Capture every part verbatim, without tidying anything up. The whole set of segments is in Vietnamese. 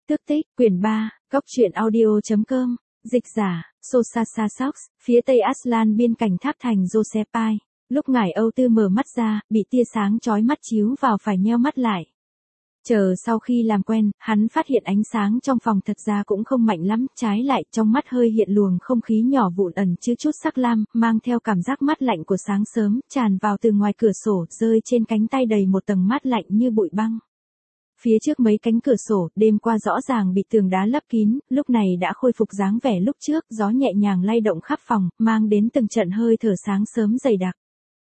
Tước tích, quyển ba, góc truyện audio.com, dịch giả, Sosasa Socks, phía tây Aslan biên cảnh tháp thành Josepai. Lúc ngải Âu Tư mở mắt ra, bị tia sáng chói mắt chiếu vào phải nheo mắt lại. Chờ sau khi làm quen, hắn phát hiện ánh sáng trong phòng thật ra cũng không mạnh lắm, trái lại trong mắt hơi hiện luồng không khí nhỏ vụn ẩn chứa chút sắc lam, mang theo cảm giác mát lạnh của sáng sớm, tràn vào từ ngoài cửa sổ, rơi trên cánh tay đầy một tầng mát lạnh như bụi băng. Phía trước mấy cánh cửa sổ, đêm qua rõ ràng bị tường đá lấp kín, lúc này đã khôi phục dáng vẻ lúc trước, gió nhẹ nhàng lay động khắp phòng, mang đến từng trận hơi thở sáng sớm dày đặc.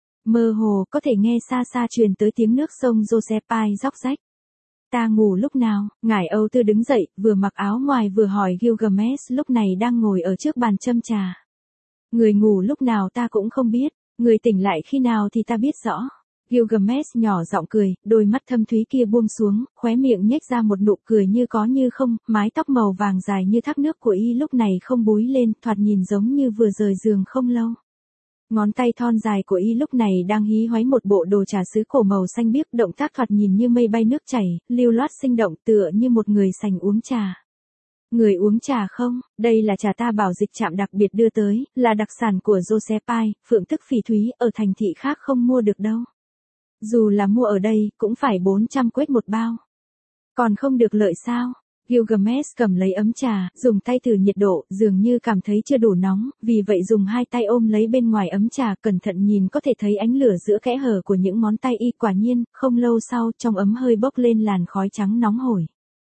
Mơ hồ, có thể nghe xa xa truyền tới tiếng nước sông Josepai róc rách. Ta ngủ lúc nào? Ngải Âu Tư đứng dậy, vừa mặc áo ngoài vừa hỏi Gilgamesh lúc này đang ngồi ở trước bàn châm trà. Người ngủ lúc nào ta cũng không biết, người tỉnh lại khi nào thì ta biết rõ. Gilgamesh nhỏ giọng cười, đôi mắt thâm thúy kia buông xuống, khóe miệng nhếch ra một nụ cười như có như không, mái tóc màu vàng dài như thác nước của y lúc này không búi lên, thoạt nhìn giống như vừa rời giường không lâu. Ngón tay thon dài của y lúc này đang hí hoáy một bộ đồ trà sứ cổ màu xanh biếc, động tác thoạt nhìn như mây bay nước chảy, lưu loát sinh động tựa như một người sành uống trà. Người uống trà không? Đây là trà ta bảo dịch trạm đặc biệt đưa tới, là đặc sản của Josepai, phượng tức phỉ thúy, ở thành thị khác không mua được đâu. Dù là mua ở đây, cũng phải bốn trăm quết một bao. Còn không được lợi sao? Gilgamesh cầm lấy ấm trà, dùng tay thử nhiệt độ, dường như cảm thấy chưa đủ nóng, vì vậy dùng hai tay ôm lấy bên ngoài ấm trà, cẩn thận nhìn có thể thấy ánh lửa giữa kẽ hở của những ngón tay y. Quả nhiên, không lâu sau, trong ấm hơi bốc lên làn khói trắng nóng hổi.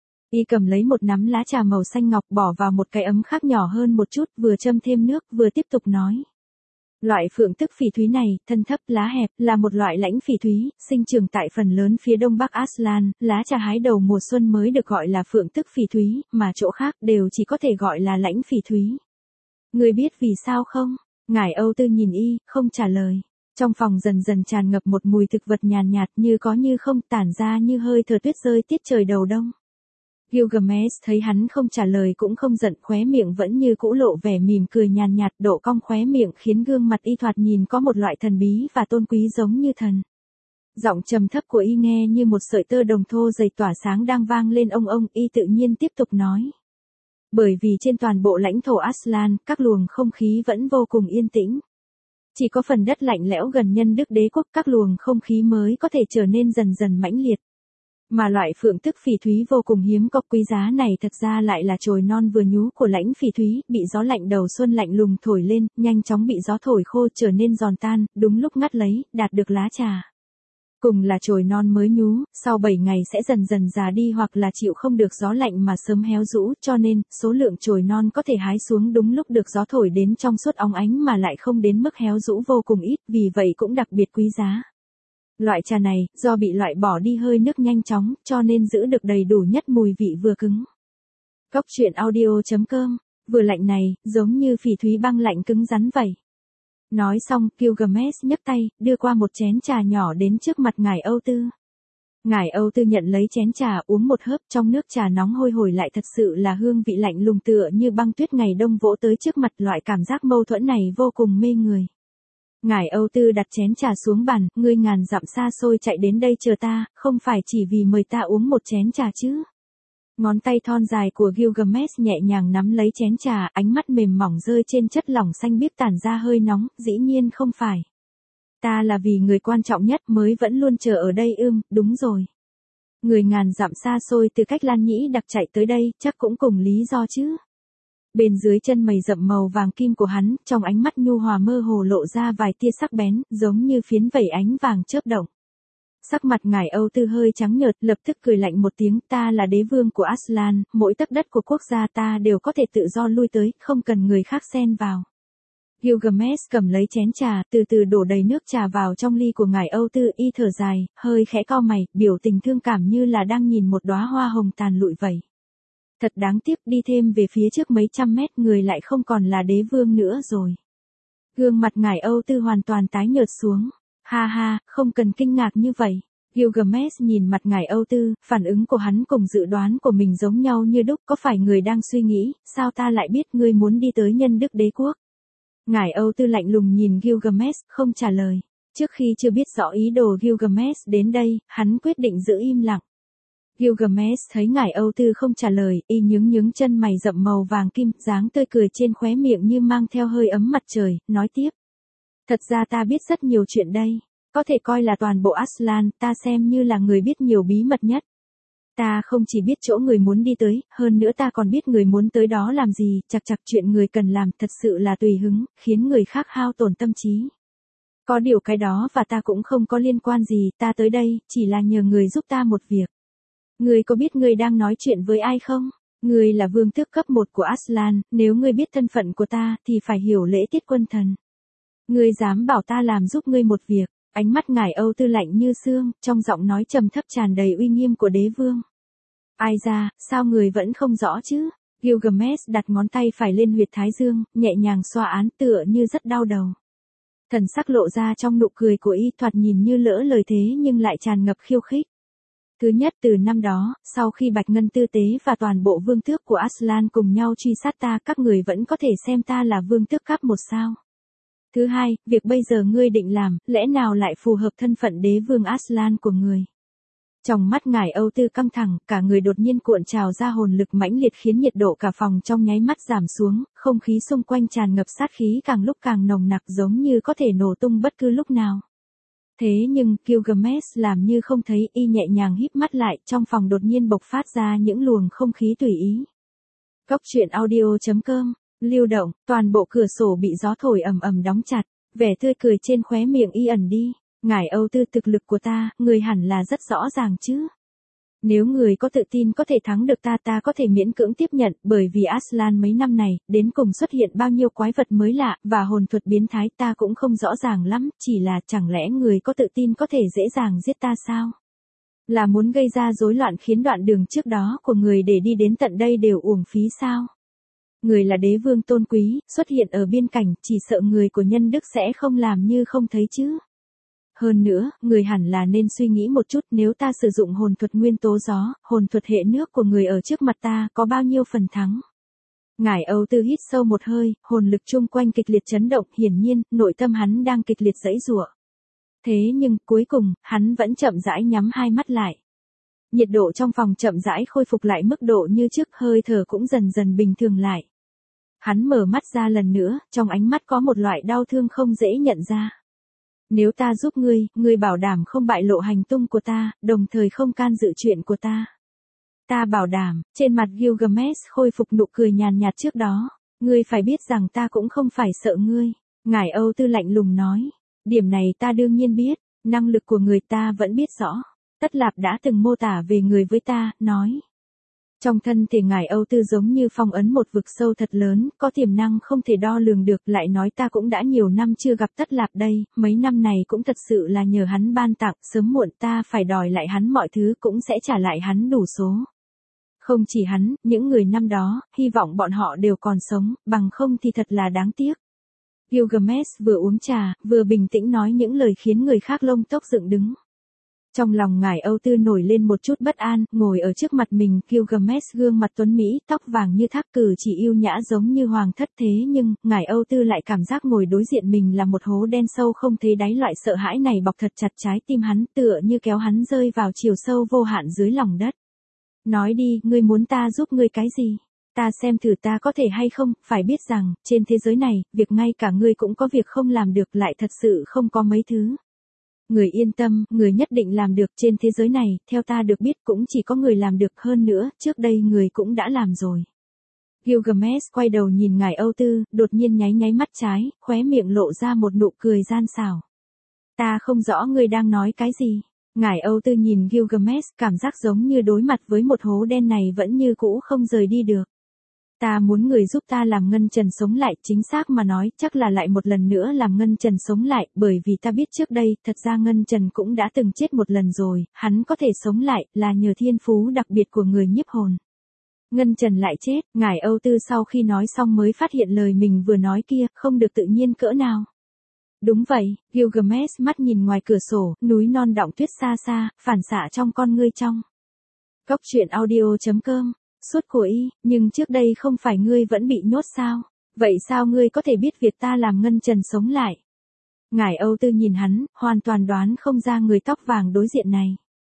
Y cầm lấy một nắm lá trà màu xanh ngọc bỏ vào một cái ấm khác nhỏ hơn một chút, vừa châm thêm nước, vừa tiếp tục nói. Loại phượng tức phỉ thúy này, thân thấp, lá hẹp, là một loại lãnh phỉ thúy, sinh trưởng tại phần lớn phía đông bắc Aslan, lá trà hái đầu mùa xuân mới được gọi là phượng tức phỉ thúy, mà chỗ khác đều chỉ có thể gọi là lãnh phỉ thúy. Người biết vì sao không? Ngải Âu Tư nhìn y, không trả lời. Trong phòng dần dần tràn ngập một mùi thực vật nhàn nhạt, như có như không, tản ra như hơi thở tuyết rơi tiết trời đầu đông. Gilgamesh thấy hắn không trả lời cũng không giận, khóe miệng vẫn như cũ lộ vẻ mỉm cười nhàn nhạt, độ cong khóe miệng khiến gương mặt y thoạt nhìn có một loại thần bí và tôn quý giống như thần. Giọng trầm thấp của y nghe như một sợi tơ đồng thô dày tỏa sáng đang vang lên ông ông, y tự nhiên tiếp tục nói. Bởi vì trên toàn bộ lãnh thổ Aslan, các luồng không khí vẫn vô cùng yên tĩnh. Chỉ có phần đất lạnh lẽo gần nhân đức đế quốc, các luồng không khí mới có thể trở nên dần dần mãnh liệt. Mà loại phượng tức phỉ thúy vô cùng hiếm có quý giá này thật ra lại là chồi non vừa nhú của lãnh phỉ thúy, bị gió lạnh đầu xuân lạnh lùng thổi lên, nhanh chóng bị gió thổi khô trở nên giòn tan, đúng lúc ngắt lấy, đạt được lá trà. Cùng là chồi non mới nhú, sau bảy ngày sẽ dần dần già đi hoặc là chịu không được gió lạnh mà sớm héo rũ, cho nên, số lượng chồi non có thể hái xuống đúng lúc được gió thổi đến trong suốt óng ánh mà lại không đến mức héo rũ vô cùng ít, vì vậy cũng đặc biệt quý giá. Loại trà này, do bị loại bỏ đi hơi nước nhanh chóng, cho nên giữ được đầy đủ nhất mùi vị vừa cứng. Góc truyện audio.com, vừa lạnh này, giống như phỉ thúy băng lạnh cứng rắn vậy. Nói xong, Gilgamesh nhấc tay, đưa qua một chén trà nhỏ đến trước mặt ngải Âu Tư. Ngải Âu Tư nhận lấy chén trà, uống một hớp, trong nước trà nóng hôi hổi lại thật sự là hương vị lạnh lùng tựa như băng tuyết ngày đông vỗ tới trước mặt, loại cảm giác mâu thuẫn này vô cùng mê người. Ngải Âu Tư đặt chén trà xuống bàn, ngươi ngàn dặm xa xôi chạy đến đây chờ ta, không phải chỉ vì mời ta uống một chén trà chứ. Ngón tay thon dài của Gilgamesh nhẹ nhàng nắm lấy chén trà, ánh mắt mềm mỏng rơi trên chất lỏng xanh biếc tản ra hơi nóng, dĩ nhiên không phải. Ta là vì người quan trọng nhất mới vẫn luôn chờ ở đây ưm, đúng rồi. Người ngàn dặm xa xôi từ cách Lan Nhĩ đặc chạy tới đây, chắc cũng cùng lý do chứ. Bên dưới chân mày rậm màu vàng kim của hắn, trong ánh mắt nhu hòa mơ hồ lộ ra vài tia sắc bén, giống như phiến vẩy ánh vàng chớp động. Sắc mặt ngải Âu Tư hơi trắng nhợt, lập tức cười lạnh một tiếng, ta là đế vương của Aslan, mỗi tấc đất của quốc gia ta đều có thể tự do lui tới, không cần người khác xen vào. Gilgamesh cầm lấy chén trà, từ từ đổ đầy nước trà vào trong ly của ngải Âu Tư, y thở dài, hơi khẽ cau mày, biểu tình thương cảm như là đang nhìn một đóa hoa hồng tàn lụi vậy. Thật đáng tiếc, đi thêm về phía trước mấy trăm mét người lại không còn là đế vương nữa rồi. Gương mặt ngải Âu Tư hoàn toàn tái nhợt xuống. Ha ha, không cần kinh ngạc như vậy. Gilgamesh nhìn mặt ngải Âu Tư, phản ứng của hắn cùng dự đoán của mình giống nhau như đúc, có phải người đang suy nghĩ, sao ta lại biết ngươi muốn đi tới nhân đức đế quốc? Ngải Âu Tư lạnh lùng nhìn Gilgamesh, không trả lời. Trước khi chưa biết rõ ý đồ Gilgamesh đến đây, hắn quyết định giữ im lặng. Gilgamesh thấy ngải Âu Tư không trả lời, y nhướng nhướng chân mày rậm màu vàng kim, dáng tươi cười trên khóe miệng như mang theo hơi ấm mặt trời, nói tiếp. Thật ra ta biết rất nhiều chuyện đây. Có thể coi là toàn bộ Aslan, ta xem như là người biết nhiều bí mật nhất. Ta không chỉ biết chỗ người muốn đi tới, hơn nữa ta còn biết người muốn tới đó làm gì, chặt chặt chuyện người cần làm thật sự là tùy hứng, khiến người khác hao tổn tâm trí. Có điều cái đó và ta cũng không có liên quan gì, ta tới đây, chỉ là nhờ người giúp ta một việc. Ngươi có biết ngươi đang nói chuyện với ai không? Ngươi là vương tước cấp một của Aslan, nếu ngươi biết thân phận của ta, thì phải hiểu lễ tiết quân thần. Ngươi dám bảo ta làm giúp ngươi một việc, ánh mắt ngải Âu Tư lạnh như xương, trong giọng nói trầm thấp tràn đầy uy nghiêm của đế vương. Ai ra, sao người vẫn không rõ chứ? Gilgamesh đặt ngón tay phải lên huyệt thái dương, nhẹ nhàng xoa án tựa như rất đau đầu. Thần sắc lộ ra trong nụ cười của y thoạt nhìn như lỡ lời thế nhưng lại tràn ngập khiêu khích. Thứ nhất, từ năm đó, sau khi Bạch Ngân Tư Tế và toàn bộ vương tước của Aslan cùng nhau truy sát ta, các người vẫn có thể xem ta là vương tước cấp một sao. Thứ hai, việc bây giờ ngươi định làm, lẽ nào lại phù hợp thân phận đế vương Aslan của người? Trong mắt ngải Âu Tư căng thẳng, cả người đột nhiên cuộn trào ra hồn lực mãnh liệt khiến nhiệt độ cả phòng trong nháy mắt giảm xuống, không khí xung quanh tràn ngập sát khí càng lúc càng nồng nặc giống như có thể nổ tung bất cứ lúc nào. Thế nhưng, Gilgamesh làm như không thấy, y nhẹ nhàng híp mắt lại, trong phòng đột nhiên bộc phát ra những luồng không khí tùy ý. Góc truyện audio chấm com, lưu động, toàn bộ cửa sổ bị gió thổi ầm ầm đóng chặt, vẻ tươi cười trên khóe miệng y ẩn đi. Ngải Âu Tư, thực lực của ta, người hẳn là rất rõ ràng chứ. Nếu người có tự tin có thể thắng được ta, ta có thể miễn cưỡng tiếp nhận, bởi vì Aslan mấy năm này, đến cùng xuất hiện bao nhiêu quái vật mới lạ, và hồn thuật biến thái ta cũng không rõ ràng lắm, chỉ là chẳng lẽ người có tự tin có thể dễ dàng giết ta sao? Là muốn gây ra rối loạn khiến đoạn đường trước đó của người để đi đến tận đây đều uổng phí sao? Người là đế vương tôn quý, xuất hiện ở biên cảnh, chỉ sợ người của nhân đức sẽ không làm như không thấy chứ. Hơn nữa, người hẳn là nên suy nghĩ một chút, nếu ta sử dụng hồn thuật nguyên tố gió, hồn thuật hệ nước của người ở trước mặt ta, có bao nhiêu phần thắng? Ngải Âu Tư hít sâu một hơi, hồn lực chung quanh kịch liệt chấn động, hiển nhiên, nội tâm hắn đang kịch liệt giãy giụa. Thế nhưng, cuối cùng, hắn vẫn chậm rãi nhắm hai mắt lại. Nhiệt độ trong phòng chậm rãi khôi phục lại mức độ như trước, hơi thở cũng dần dần bình thường lại. Hắn mở mắt ra lần nữa, trong ánh mắt có một loại đau thương không dễ nhận ra. Nếu ta giúp ngươi, ngươi bảo đảm không bại lộ hành tung của ta, đồng thời không can dự chuyện của ta. Ta bảo đảm, trên mặt Gilgamesh khôi phục nụ cười nhàn nhạt trước đó. Ngươi phải biết rằng ta cũng không phải sợ ngươi. Ngải Âu Tư lạnh lùng nói. Điểm này ta đương nhiên biết, năng lực của người ta vẫn biết rõ. Tất Lạp đã từng mô tả về người với ta, nói. Trong thân thể ngải Âu Tư giống như phong ấn một vực sâu thật lớn, có tiềm năng không thể đo lường được, lại nói ta cũng đã nhiều năm chưa gặp Tất Lạp đây, mấy năm này cũng thật sự là nhờ hắn ban tặng, sớm muộn ta phải đòi lại hắn mọi thứ, cũng sẽ trả lại hắn đủ số. Không chỉ hắn, những người năm đó, hy vọng bọn họ đều còn sống, bằng không thì thật là đáng tiếc. Gilgamesh vừa uống trà, vừa bình tĩnh nói những lời khiến người khác lông tóc dựng đứng. Trong lòng ngải Âu Tư nổi lên một chút bất an, ngồi ở trước mặt mình, Gilgamesh gương mặt tuấn mỹ, tóc vàng như thác, cử chỉ yêu nhã giống như hoàng thất, thế nhưng, ngải Âu Tư lại cảm giác ngồi đối diện mình là một hố đen sâu không thấy đáy, loại sợ hãi này bọc thật chặt trái tim hắn, tựa như kéo hắn rơi vào chiều sâu vô hạn dưới lòng đất. Nói đi, ngươi muốn ta giúp ngươi cái gì? Ta xem thử ta có thể hay không, phải biết rằng, trên thế giới này, việc ngay cả ngươi cũng có việc không làm được, lại thật sự không có mấy thứ. Người yên tâm, người nhất định làm được, trên thế giới này, theo ta được biết cũng chỉ có người làm được, hơn nữa, trước đây người cũng đã làm rồi. Gilgamesh quay đầu nhìn ngải Âu Tư, đột nhiên nháy nháy mắt trái, khóe miệng lộ ra một nụ cười gian xảo. Ta không rõ ngươi đang nói cái gì. Ngải Âu Tư nhìn Gilgamesh, cảm giác giống như đối mặt với một hố đen này vẫn như cũ không rời đi được. Ta muốn người giúp ta làm Ngân Trần sống lại, chính xác mà nói, chắc là lại một lần nữa làm Ngân Trần sống lại, bởi vì ta biết trước đây, thật ra Ngân Trần cũng đã từng chết một lần rồi, hắn có thể sống lại, là nhờ thiên phú đặc biệt của người nhiếp hồn. Ngân Trần lại chết, ngải Âu Tư sau khi nói xong mới phát hiện lời mình vừa nói kia, không được tự nhiên cỡ nào. Đúng vậy, Gilgamesh mắt nhìn ngoài cửa sổ, núi non đọng tuyết xa xa, phản xạ trong con ngươi trong. Góc truyện audio chấm com. Suốt của y, nhưng trước đây không phải ngươi vẫn bị nhốt sao? Vậy sao ngươi có thể biết việc ta làm Ngân Trần sống lại? Ngải Âu Tư nhìn hắn, hoàn toàn đoán không ra người tóc vàng đối diện này.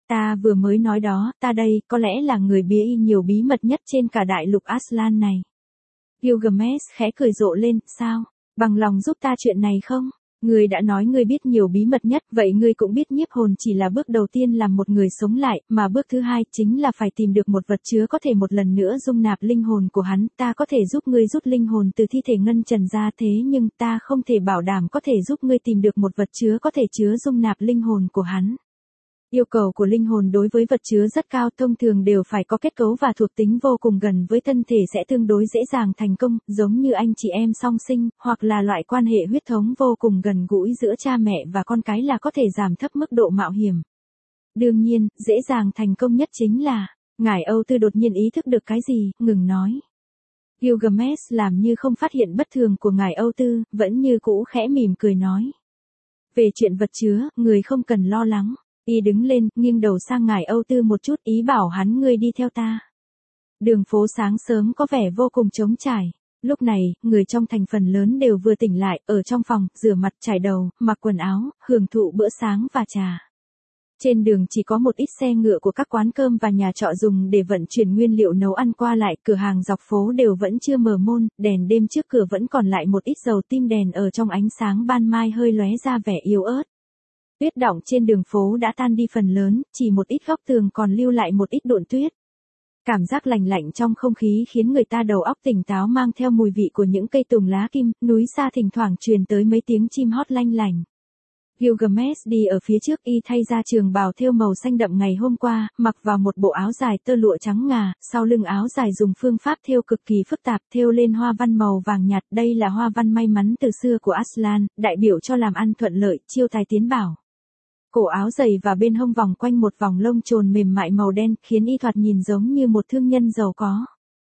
Ta vừa mới nói đó, ta đây, có lẽ là người bí nhiều bí mật nhất trên cả đại lục Aslan này. Gilgamesh khẽ cười rộ lên, sao? Bằng lòng giúp ta chuyện này không? Ngươi đã nói ngươi biết nhiều bí mật nhất, vậy ngươi cũng biết nhiếp hồn chỉ là bước đầu tiên làm một người sống lại, mà bước thứ hai chính là phải tìm được một vật chứa có thể một lần nữa dung nạp linh hồn của hắn. Ta có thể giúp ngươi rút linh hồn từ thi thể ngân trần ra, thế nhưng ta không thể bảo đảm có thể giúp ngươi tìm được một vật chứa có thể chứa dung nạp linh hồn của hắn. Yêu cầu của linh hồn đối với vật chứa rất cao, thông thường đều phải có kết cấu và thuộc tính vô cùng gần với thân thể sẽ tương đối dễ dàng thành công, giống như anh chị em song sinh, hoặc là loại quan hệ huyết thống vô cùng gần gũi giữa cha mẹ và con cái là có thể giảm thấp mức độ mạo hiểm. Đương nhiên, dễ dàng thành công nhất chính là, ngài Âu Tư đột nhiên ý thức được cái gì, ngừng nói. Gilgamesh làm như không phát hiện bất thường của ngài Âu Tư, vẫn như cũ khẽ mỉm cười nói. Về chuyện vật chứa, người không cần lo lắng. Y đứng lên, nghiêng đầu sang ngài Âu Tư một chút, ý bảo hắn ngươi đi theo ta. Đường phố sáng sớm có vẻ vô cùng trống trải. Lúc này, người trong thành phần lớn đều vừa tỉnh lại, ở trong phòng, rửa mặt, chải đầu, mặc quần áo, hưởng thụ bữa sáng và trà. Trên đường chỉ có một ít xe ngựa của các quán cơm và nhà trọ dùng để vận chuyển nguyên liệu nấu ăn qua lại, cửa hàng dọc phố đều vẫn chưa mở môn, đèn đêm trước cửa vẫn còn lại một ít dầu tim đèn ở trong ánh sáng ban mai hơi lóe ra vẻ yếu ớt. Tuyết đọng trên đường phố đã tan đi phần lớn, chỉ một ít góc tường còn lưu lại một ít độn tuyết. Cảm giác lành lạnh trong không khí khiến người ta đầu óc tỉnh táo, mang theo mùi vị của những cây tùng lá kim, núi xa thỉnh thoảng truyền tới mấy tiếng chim hót lanh lành. Gilgamesh đi ở phía trước, y thay ra trường bào thêu màu xanh đậm ngày hôm qua, mặc vào một bộ áo dài tơ lụa trắng ngà, sau lưng áo dài dùng phương pháp thêu cực kỳ phức tạp, thêu lên hoa văn màu vàng nhạt, đây là hoa văn may mắn từ xưa của Aslan, đại biểu cho làm ăn thuận lợi, chiêu tài tiến bảo. Cổ áo dày và bên hông vòng quanh một vòng lông chồn mềm mại màu đen, khiến y thoạt nhìn giống như một thương nhân giàu có.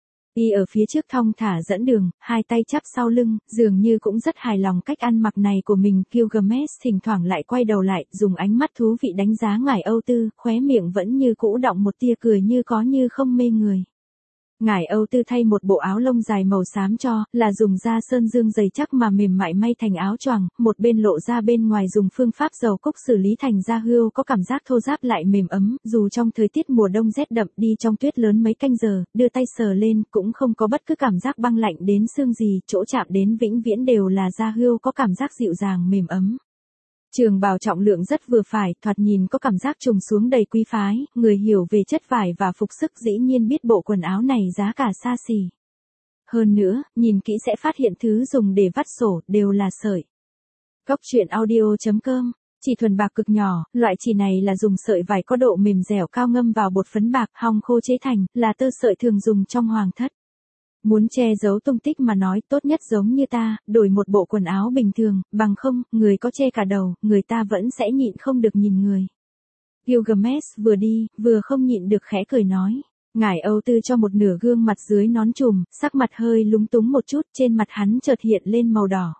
Y ở phía trước thong thả dẫn đường, hai tay chắp sau lưng, dường như cũng rất hài lòng cách ăn mặc này của mình. Gilgamesh thỉnh thoảng lại quay đầu lại, dùng ánh mắt thú vị đánh giá ngài Âu Tư, khóe miệng vẫn như cũ đọng một tia cười như có như không mê người. Ngài Âu Tư thay một bộ áo lông dài màu xám cho, là dùng da sơn dương dày chắc mà mềm mại may thành áo choàng, một bên lộ ra bên ngoài dùng phương pháp dầu cúc xử lý thành da hươu, có cảm giác thô ráp lại mềm ấm, dù trong thời tiết mùa đông rét đậm đi trong tuyết lớn mấy canh giờ, đưa tay sờ lên cũng không có bất cứ cảm giác băng lạnh đến xương gì, chỗ chạm đến vĩnh viễn đều là da hươu có cảm giác dịu dàng mềm ấm. Trường bào trọng lượng rất vừa phải, thoạt nhìn có cảm giác trùng xuống đầy quý phái, người hiểu về chất vải và phục sức dĩ nhiên biết bộ quần áo này giá cả xa xỉ. Hơn nữa, nhìn kỹ sẽ phát hiện thứ dùng để vắt sổ đều là sợi. Góc truyện audio chấm com, chỉ thuần bạc cực nhỏ, loại chỉ này là dùng sợi vải có độ mềm dẻo cao ngâm vào bột phấn bạc, hong khô chế thành, là tơ sợi thường dùng trong hoàng thất. Muốn che giấu tung tích mà nói, tốt nhất giống như ta, đổi một bộ quần áo bình thường, bằng không, người có che cả đầu, người ta vẫn sẽ nhịn không được nhìn người. Gilgamesh vừa đi, vừa không nhịn được khẽ cười nói. Ngài Âu Tư cho một nửa gương mặt dưới nón trùm, sắc mặt hơi lúng túng một chút, trên mặt hắn chợt hiện lên màu đỏ.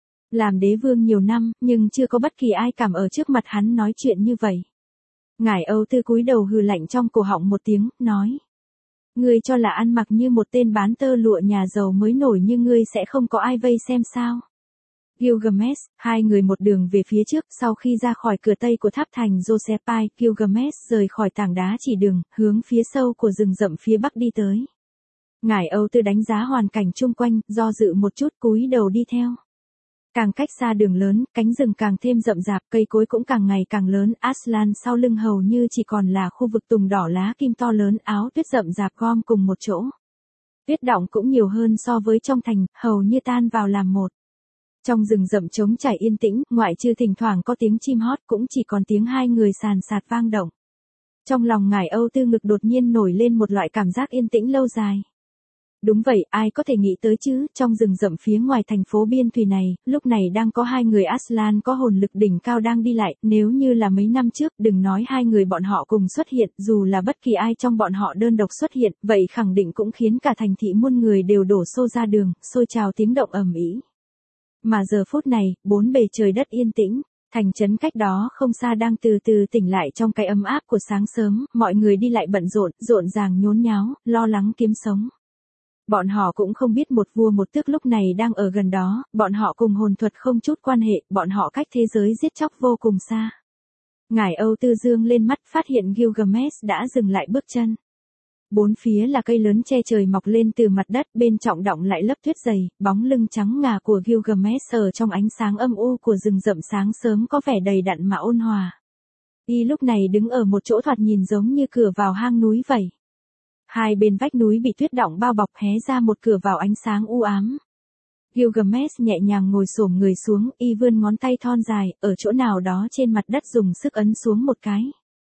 Làm đế vương nhiều năm, nhưng chưa có bất kỳ ai cảm ở trước mặt hắn nói chuyện như vậy. Ngài Âu Tư cúi đầu hừ lạnh trong cổ họng một tiếng, nói. Ngươi cho là ăn mặc như một tên bán tơ lụa nhà giàu mới nổi như ngươi sẽ không có ai vây xem sao? Gilgamesh, hai người một đường về phía trước, sau khi ra khỏi cửa tây của tháp thành Josepai, Gilgamesh rời khỏi tảng đá chỉ đường, hướng phía sâu của rừng rậm phía bắc đi tới. Ngài Âu Tư đánh giá hoàn cảnh chung quanh, do dự một chút cúi đầu đi theo. Càng cách xa đường lớn, cánh rừng càng thêm rậm rạp, cây cối cũng càng ngày càng lớn, Aslan sau lưng hầu như chỉ còn là khu vực tùng đỏ lá kim to lớn, áo tuyết rậm rạp gom cùng một chỗ. Tuyết đọng cũng nhiều hơn so với trong thành, hầu như tan vào làm một. Trong rừng rậm trống trải yên tĩnh, ngoại trừ thỉnh thoảng có tiếng chim hót cũng chỉ còn tiếng hai người sàn sạt vang động. Trong lòng ngài Âu Tư ngực đột nhiên nổi lên một loại cảm giác yên tĩnh lâu dài. Đúng vậy, ai có thể nghĩ tới chứ, trong rừng rậm phía ngoài thành phố biên thùy này, lúc này đang có hai người Aslan có hồn lực đỉnh cao đang đi lại, nếu như là mấy năm trước, đừng nói hai người bọn họ cùng xuất hiện, dù là bất kỳ ai trong bọn họ đơn độc xuất hiện, vậy khẳng định cũng khiến cả thành thị muôn người đều đổ xô ra đường, xôi trào tiếng động ầm ĩ. Mà giờ phút này, bốn bề trời đất yên tĩnh. Thành trấn cách đó không xa đang từ từ tỉnh lại trong cái ấm áp của sáng sớm, mọi người đi lại bận rộn, rộn ràng nhốn nháo, lo lắng kiếm sống. Bọn họ cũng không biết một vua một tước lúc này đang ở gần đó, bọn họ cùng hồn thuật không chút quan hệ, bọn họ cách thế giới giết chóc vô cùng xa. Ngải Âu Tư dương lên mắt phát hiện Gilgamesh đã dừng lại bước chân. Bốn phía là cây lớn che trời mọc lên từ mặt đất, bên trọng đọng lại lớp tuyết dày, bóng lưng trắng ngà của Gilgamesh ở trong ánh sáng âm u của rừng rậm sáng sớm có vẻ đầy đặn mà ôn hòa. Y lúc này đứng ở một chỗ thoạt nhìn giống như cửa vào hang núi vậy. Hai bên vách núi bị tuyết đọng bao bọc hé ra một cửa vào ánh sáng u ám. Gilgamesh nhẹ nhàng ngồi xổm người xuống, y vươn ngón tay thon dài, ở chỗ nào đó trên mặt đất dùng sức ấn xuống một cái.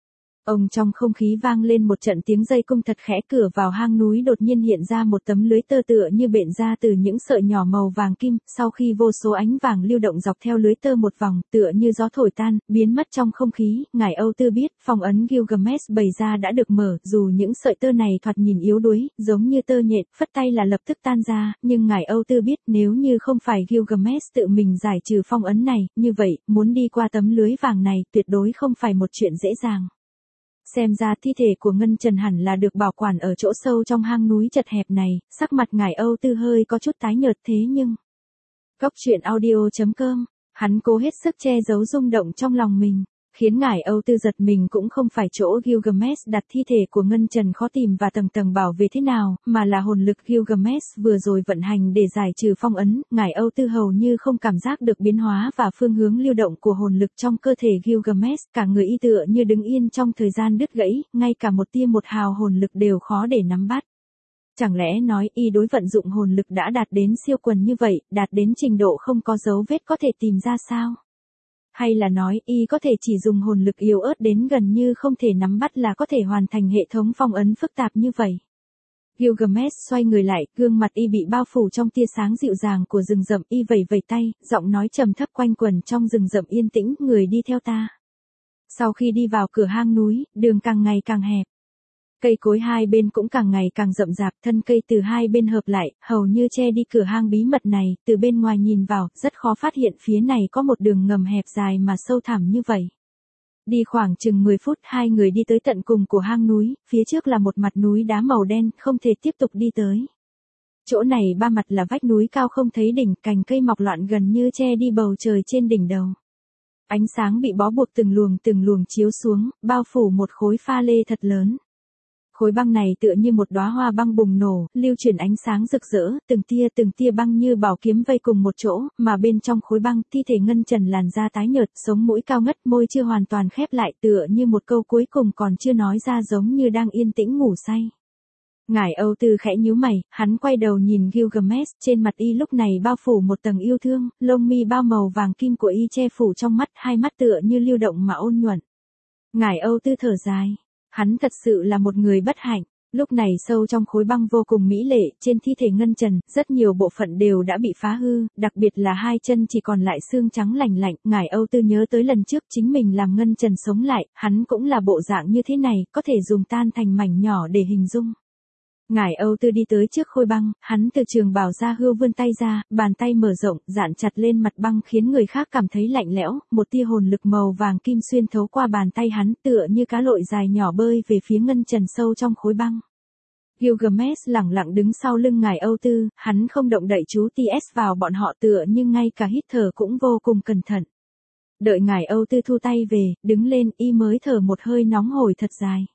Ông trong không khí vang lên một trận tiếng dây cung thật khẽ, cửa vào hang núi đột nhiên hiện ra một tấm lưới tơ tựa như bện ra từ những sợi nhỏ màu vàng kim, sau khi vô số ánh vàng lưu động dọc theo lưới tơ một vòng, tựa như gió thổi tan, biến mất trong không khí. Ngải Âu Tư biết, phong ấn Gilgamesh bày ra đã được mở, dù những sợi tơ này thoạt nhìn yếu đuối, giống như tơ nhện, phất tay là lập tức tan ra, nhưng Ngải Âu Tư biết nếu như không phải Gilgamesh tự mình giải trừ phong ấn này, như vậy, muốn đi qua tấm lưới vàng này tuyệt đối không phải một chuyện dễ dàng. Xem ra thi thể của Ngân Trần hẳn là được bảo quản ở chỗ sâu trong hang núi chật hẹp này, sắc mặt Ngải Âu Tư hơi có chút tái nhợt thế nhưng... Góc truyện audio chấm com, hắn cố hết sức che giấu rung động trong lòng mình, khiến Ngải Âu Tư giật mình cũng không phải chỗ Gilgamesh đặt thi thể của Ngân Trần khó tìm và tầng tầng bảo vệ thế nào, mà là hồn lực Gilgamesh vừa rồi vận hành để giải trừ phong ấn. Ngải Âu Tư hầu như không cảm giác được biến hóa và phương hướng lưu động của hồn lực trong cơ thể Gilgamesh, cả người y tựa như đứng yên trong thời gian đứt gãy, ngay cả một tia một hào hồn lực đều khó để nắm bắt. Chẳng lẽ nói y đối vận dụng hồn lực đã đạt đến siêu quần như vậy, đạt đến trình độ không có dấu vết có thể tìm ra sao? Hay là nói y có thể chỉ dùng hồn lực yếu ớt đến gần như không thể nắm bắt là có thể hoàn thành hệ thống phong ấn phức tạp như vậy? Gilgamesh xoay người lại, gương mặt y bị bao phủ trong tia sáng dịu dàng của rừng rậm, y vẩy vẩy tay, giọng nói trầm thấp quanh quẩn trong rừng rậm yên tĩnh, người đi theo ta. Sau khi đi vào cửa hang núi, đường càng ngày càng hẹp. Cây cối hai bên cũng càng ngày càng rậm rạp, thân cây từ hai bên hợp lại, hầu như che đi cửa hang bí mật này, từ bên ngoài nhìn vào, rất khó phát hiện phía này có một đường ngầm hẹp dài mà sâu thẳm như vậy. Đi khoảng chừng mười phút, hai người đi tới tận cùng của hang núi, phía trước là một mặt núi đá màu đen, không thể tiếp tục đi tới. Chỗ này ba mặt là vách núi cao không thấy đỉnh, cành cây mọc loạn gần như che đi bầu trời trên đỉnh đầu. Ánh sáng bị bó buộc từng luồng từng luồng chiếu xuống, bao phủ một khối pha lê thật lớn. Khối băng này tựa như một đóa hoa băng bùng nổ, lưu chuyển ánh sáng rực rỡ, từng tia từng tia băng như bảo kiếm vây cùng một chỗ, mà bên trong khối băng, thi thể Ngân Trần làn da tái nhợt, sống mũi cao ngất, môi chưa hoàn toàn khép lại, tựa như một câu cuối cùng còn chưa nói ra, giống như đang yên tĩnh ngủ say. Ngải Âu Tư khẽ nhíu mày, hắn quay đầu nhìn Gilgamesh, trên mặt y lúc này bao phủ một tầng yêu thương, lông mi bao màu vàng kim của y che phủ trong mắt, hai mắt tựa như lưu động mà ôn nhuận. Ngải Âu Tư thở dài. Hắn thật sự là một người bất hạnh, lúc này sâu trong khối băng vô cùng mỹ lệ, trên thi thể Ngân Trần, rất nhiều bộ phận đều đã bị phá hư, đặc biệt là hai chân chỉ còn lại xương trắng lành lạnh. Ngải Âu Tư nhớ tới lần trước chính mình làm Ngân Trần sống lại, hắn cũng là bộ dạng như thế này, có thể dùng tan thành mảnh nhỏ để hình dung. Ngải Âu Tư đi tới trước khối băng, hắn từ trường bào ra hưu vươn tay ra, bàn tay mở rộng, dạn chặt lên mặt băng khiến người khác cảm thấy lạnh lẽo, một tia hồn lực màu vàng kim xuyên thấu qua bàn tay hắn, tựa như cá lội dài nhỏ bơi về phía Ngân Trần sâu trong khối băng. Gilgamesh lẳng lặng đứng sau lưng Ngải Âu Tư, hắn không động đậy chú tê ét vào bọn họ, tựa như ngay cả hít thở cũng vô cùng cẩn thận. Đợi Ngải Âu Tư thu tay về, đứng lên, y mới thở một hơi nóng hổi thật dài.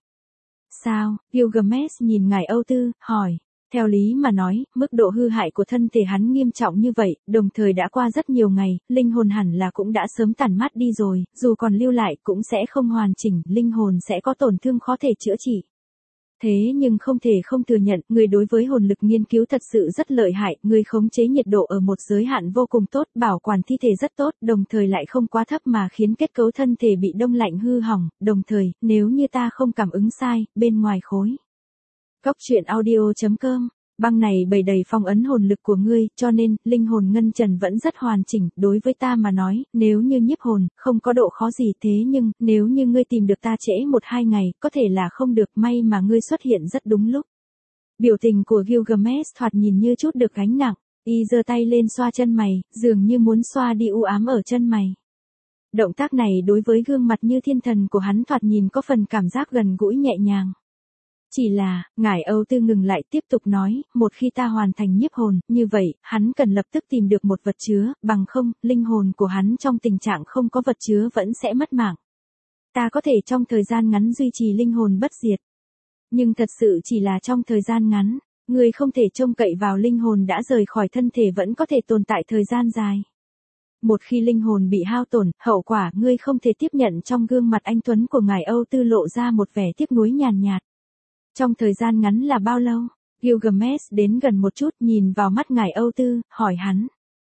Sao? Gilgamesh nhìn Ngải Âu Tư, hỏi. Theo lý mà nói, mức độ hư hại của thân thể hắn nghiêm trọng như vậy, đồng thời đã qua rất nhiều ngày, linh hồn hẳn là cũng đã sớm tàn mát đi rồi, dù còn lưu lại cũng sẽ không hoàn chỉnh, linh hồn sẽ có tổn thương khó thể chữa trị. Thế nhưng không thể không thừa nhận, người đối với hồn lực nghiên cứu thật sự rất lợi hại, người khống chế nhiệt độ ở một giới hạn vô cùng tốt, bảo quản thi thể rất tốt, đồng thời lại không quá thấp mà khiến kết cấu thân thể bị đông lạnh hư hỏng, đồng thời, nếu như ta không cảm ứng sai, bên ngoài khối. Góc truyện audio chấm com, băng này bày đầy phong ấn hồn lực của ngươi, cho nên, linh hồn Ngân Trần vẫn rất hoàn chỉnh, đối với ta mà nói, nếu như nhiếp hồn, không có độ khó gì, thế nhưng, nếu như ngươi tìm được ta trễ một hai ngày, có thể là không được, may mà ngươi xuất hiện rất đúng lúc. Biểu tình của Gilgamesh thoạt nhìn như chút được gánh nặng, y giơ tay lên xoa chân mày, dường như muốn xoa đi u ám ở chân mày. Động tác này đối với gương mặt như thiên thần của hắn thoạt nhìn có phần cảm giác gần gũi nhẹ nhàng. Chỉ là, Ngải Âu Tư ngừng lại tiếp tục nói, một khi ta hoàn thành nhiếp hồn, như vậy, hắn cần lập tức tìm được một vật chứa, bằng không, linh hồn của hắn trong tình trạng không có vật chứa vẫn sẽ mất mạng. Ta có thể trong thời gian ngắn duy trì linh hồn bất diệt. Nhưng thật sự chỉ là trong thời gian ngắn, ngươi không thể trông cậy vào linh hồn đã rời khỏi thân thể vẫn có thể tồn tại thời gian dài. Một khi linh hồn bị hao tổn, hậu quả ngươi không thể tiếp nhận. Trong gương mặt anh tuấn của ngài Âu Tư lộ ra một vẻ tiếc nuối nhàn nhạt. Trong thời gian ngắn là bao lâu? Gilgamesh đến gần một chút nhìn vào mắt ngài Âu Tư, hỏi hắn.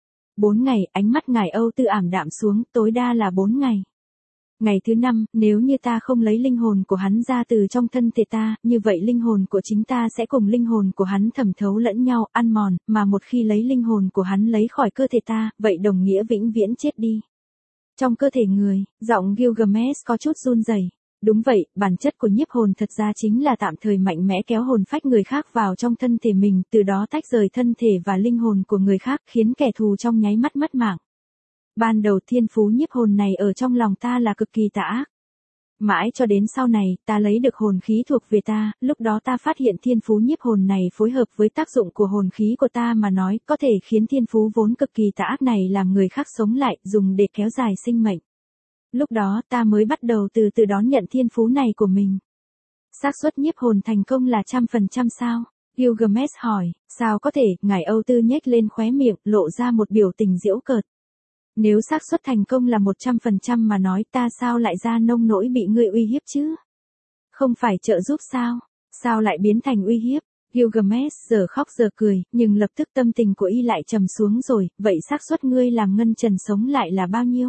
Bốn ngày, ánh mắt ngài Âu Tư ảm đạm xuống, tối đa là bốn ngày. Ngày thứ năm, nếu như ta không lấy linh hồn của hắn ra từ trong thân thể ta, như vậy linh hồn của chính ta sẽ cùng linh hồn của hắn thẩm thấu lẫn nhau, ăn mòn, mà một khi lấy linh hồn của hắn lấy khỏi cơ thể ta, vậy đồng nghĩa vĩnh viễn chết đi. Trong cơ thể người, giọng Gilgamesh có chút run rẩy. Đúng vậy, bản chất của nhiếp hồn thật ra chính là tạm thời mạnh mẽ kéo hồn phách người khác vào trong thân thể mình, từ đó tách rời thân thể và linh hồn của người khác, khiến kẻ thù trong nháy mắt mất mạng. Ban đầu thiên phú nhiếp hồn này ở trong lòng ta là cực kỳ tà ác. Mãi cho đến sau này, ta lấy được hồn khí thuộc về ta, lúc đó ta phát hiện thiên phú nhiếp hồn này phối hợp với tác dụng của hồn khí của ta mà nói, có thể khiến thiên phú vốn cực kỳ tà ác này làm người khác sống lại, dùng để kéo dài sinh mệnh. Lúc đó ta mới bắt đầu từ từ đón nhận thiên phú này của mình. Xác suất nhiếp hồn thành công là trăm phần trăm sao? Gilgamesh hỏi, sao có thể? Ngài Âu Tư nhếch lên khóe miệng, lộ ra một biểu tình giễu cợt. Nếu xác suất thành công là một trăm phần trăm mà nói, ta sao lại ra nông nỗi bị ngươi uy hiếp chứ? Không phải trợ giúp sao? Sao lại biến thành uy hiếp? Gilgamesh giờ khóc giờ cười, nhưng lập tức tâm tình của y lại trầm xuống rồi, vậy xác suất ngươi làm ngân trần sống lại là bao nhiêu?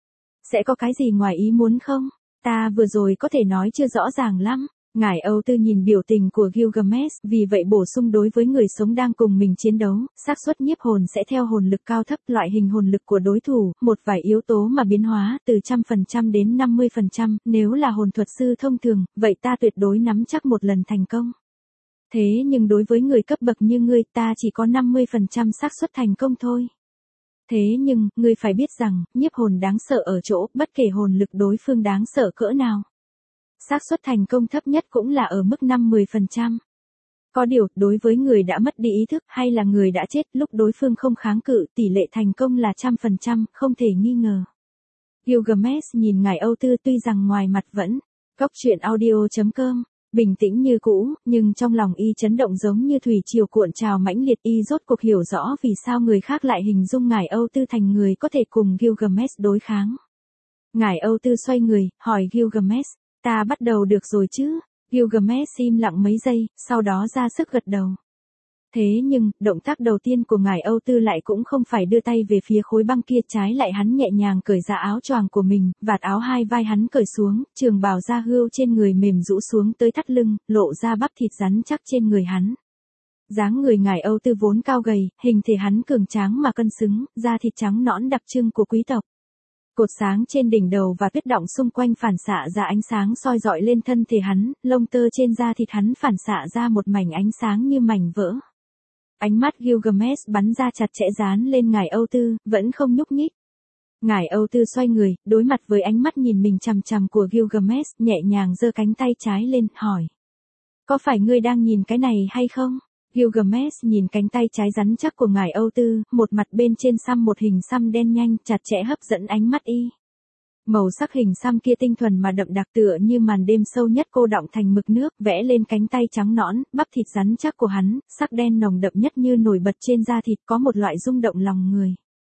Sẽ có cái gì ngoài ý muốn không? Ta vừa rồi có thể nói chưa rõ ràng lắm. Ngài Âu Tư nhìn biểu tình của Gilgamesh, vì vậy bổ sung đối với người sống đang cùng mình chiến đấu, xác suất nhiếp hồn sẽ theo hồn lực cao thấp, loại hình hồn lực của đối thủ, một vài yếu tố mà biến hóa, từ trăm phần trăm đến năm mươi phần trăm, nếu là hồn thuật sư thông thường, vậy ta tuyệt đối nắm chắc một lần thành công. Thế nhưng đối với người cấp bậc như ngươi, ta chỉ có năm mươi phần trăm xác suất thành công thôi. Thế nhưng, ngươi phải biết rằng, nhiếp hồn đáng sợ ở chỗ, bất kể hồn lực đối phương đáng sợ cỡ nào. Xác suất thành công thấp nhất cũng là ở mức năm mươi phần trăm. Có điều, đối với người đã mất đi ý thức hay là người đã chết, lúc đối phương không kháng cự, tỷ lệ thành công là trăm phần trăm, không thể nghi ngờ. Gilgamesh nhìn ngài Âu Tư tuy rằng ngoài mặt vẫn, góc truyện audio chấm com, bình tĩnh như cũ, nhưng trong lòng y chấn động giống như thủy triều cuộn trào mãnh liệt. Y rốt cuộc hiểu rõ vì sao người khác lại hình dung ngài Âu Tư thành người có thể cùng Gilgamesh đối kháng. Ngài Âu Tư xoay người, hỏi Gilgamesh, ta bắt đầu được rồi chứ? Gilgamesh im lặng mấy giây, sau đó ra sức gật đầu. Thế nhưng, động tác đầu tiên của ngài Âu Tư lại cũng không phải đưa tay về phía khối băng kia, trái lại hắn nhẹ nhàng cởi ra áo choàng của mình, vạt áo hai vai hắn cởi xuống, trường bào da hươu trên người mềm rũ xuống tới thắt lưng, lộ ra bắp thịt rắn chắc trên người hắn. Dáng người ngài Âu Tư vốn cao gầy, hình thể hắn cường tráng mà cân xứng, da thịt trắng nõn đặc trưng của quý tộc. Cột sáng trên đỉnh đầu và tuyết động xung quanh phản xạ ra ánh sáng soi rọi lên thân thể hắn, lông tơ trên da thịt hắn phản xạ ra một mảnh ánh sáng như mảnh vỡ. Ánh mắt Gilgamesh bắn ra chặt chẽ dán lên ngài Âu Tư, vẫn không nhúc nhích. Ngài Âu Tư xoay người, đối mặt với ánh mắt nhìn mình chằm chằm của Gilgamesh, nhẹ nhàng giơ cánh tay trái lên, hỏi. Có phải ngươi đang nhìn cái này hay không? Gilgamesh nhìn cánh tay trái rắn chắc của ngài Âu Tư, một mặt bên trên xăm một hình xăm đen nhanh, chặt chẽ hấp dẫn ánh mắt y. Màu sắc hình xăm kia tinh thuần mà đậm đặc tựa như màn đêm sâu nhất cô đọng thành mực nước, vẽ lên cánh tay trắng nõn, bắp thịt rắn chắc của hắn, sắc đen nồng đậm nhất như nổi bật trên da thịt, có một loại rung động lòng người.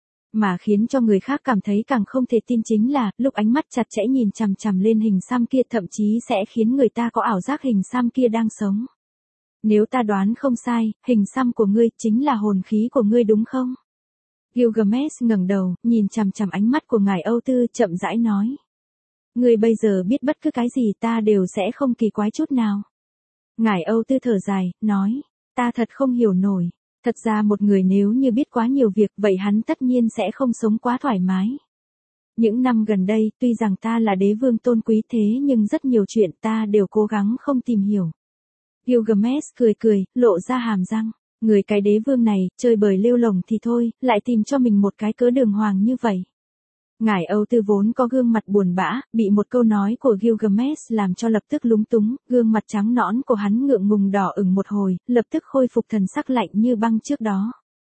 Mà khiến cho người khác cảm thấy càng không thể tin chính là, lúc ánh mắt chặt chẽ nhìn chằm chằm lên hình xăm kia thậm chí sẽ khiến người ta có ảo giác hình xăm kia đang sống. Nếu ta đoán không sai, hình xăm của ngươi chính là hồn khí của ngươi đúng không? Gilgamesh ngẩng đầu, nhìn chằm chằm ánh mắt của ngài Âu Tư, chậm rãi nói. Ngươi bây giờ biết bất cứ cái gì ta đều sẽ không kỳ quái chút nào. Ngài Âu Tư thở dài, nói, ta thật không hiểu nổi. Thật ra một người nếu như biết quá nhiều việc, vậy hắn tất nhiên sẽ không sống quá thoải mái. Những năm gần đây, tuy rằng ta là đế vương tôn quý thế nhưng rất nhiều chuyện ta đều cố gắng không tìm hiểu. Gilgamesh cười cười, lộ ra hàm răng. Người cái đế vương này, chơi bời lêu lồng thì thôi, lại tìm cho mình một cái cớ đường hoàng như vậy. Ngài Âu Tư vốn có gương mặt buồn bã, bị một câu nói của Gilgamesh làm cho lập tức lúng túng, gương mặt trắng nõn của hắn ngượng ngùng đỏ ửng một hồi, lập tức khôi phục thần sắc lạnh như băng trước đó.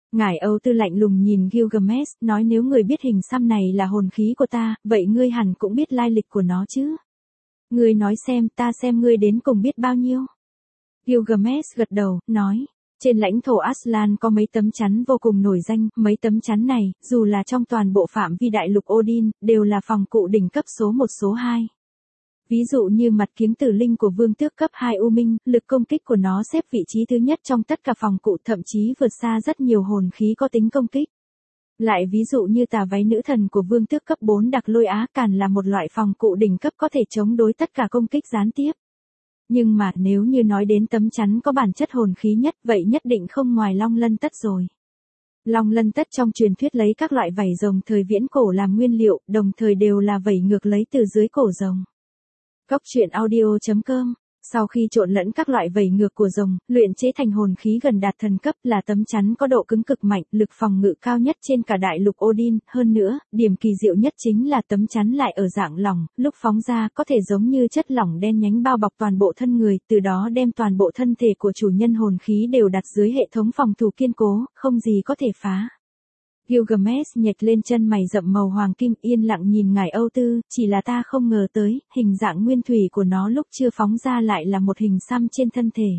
Ngải Âu Tư lạnh lùng nhìn Gilgamesh, nói nếu người biết hình xăm này là hồn khí của ta, vậy ngươi hẳn cũng biết lai lịch của nó chứ. Ngươi nói xem, ta xem ngươi đến cùng biết bao nhiêu. Gilgamesh gật đầu, nói, trên lãnh thổ Aslan có mấy tấm chắn vô cùng nổi danh, mấy tấm chắn này, dù là trong toàn bộ phạm vi đại lục Odin, đều là phòng cụ đỉnh cấp số một số hai. Ví dụ như mặt kiếm tử linh của vương tước cấp hai U Minh, lực công kích của nó xếp vị trí thứ nhất trong tất cả phòng cụ, thậm chí vượt xa rất nhiều hồn khí có tính công kích. Lại ví dụ như tà váy nữ thần của vương tước cấp bốn đặc lôi á càn là một loại phòng cụ đỉnh cấp có thể chống đối tất cả công kích gián tiếp. Nhưng mà nếu như nói đến tấm chắn có bản chất hồn khí nhất, vậy nhất định không ngoài Long Lân Tất rồi. Long Lân Tất trong truyền thuyết lấy các loại vảy rồng thời viễn cổ làm nguyên liệu, đồng thời đều là vảy ngược lấy từ dưới cổ rồng. Cốc truyện audio chấm com. Sau khi trộn lẫn các loại vảy ngược của rồng, luyện chế thành hồn khí gần đạt thần cấp, là tấm chắn có độ cứng cực mạnh, lực phòng ngự cao nhất trên cả đại lục Odin. Hơn nữa, điểm kỳ diệu nhất chính là tấm chắn lại ở dạng lỏng, lúc phóng ra có thể giống như chất lỏng đen nhánh bao bọc toàn bộ thân người, từ đó đem toàn bộ thân thể của chủ nhân hồn khí đều đặt dưới hệ thống phòng thủ kiên cố, không gì có thể phá. Gilgamesh nhếch lên chân mày rậm màu hoàng kim, yên lặng nhìn Ngải Âu Tư, chỉ là ta không ngờ tới, hình dạng nguyên thủy của nó lúc chưa phóng ra lại là một hình xăm trên thân thể.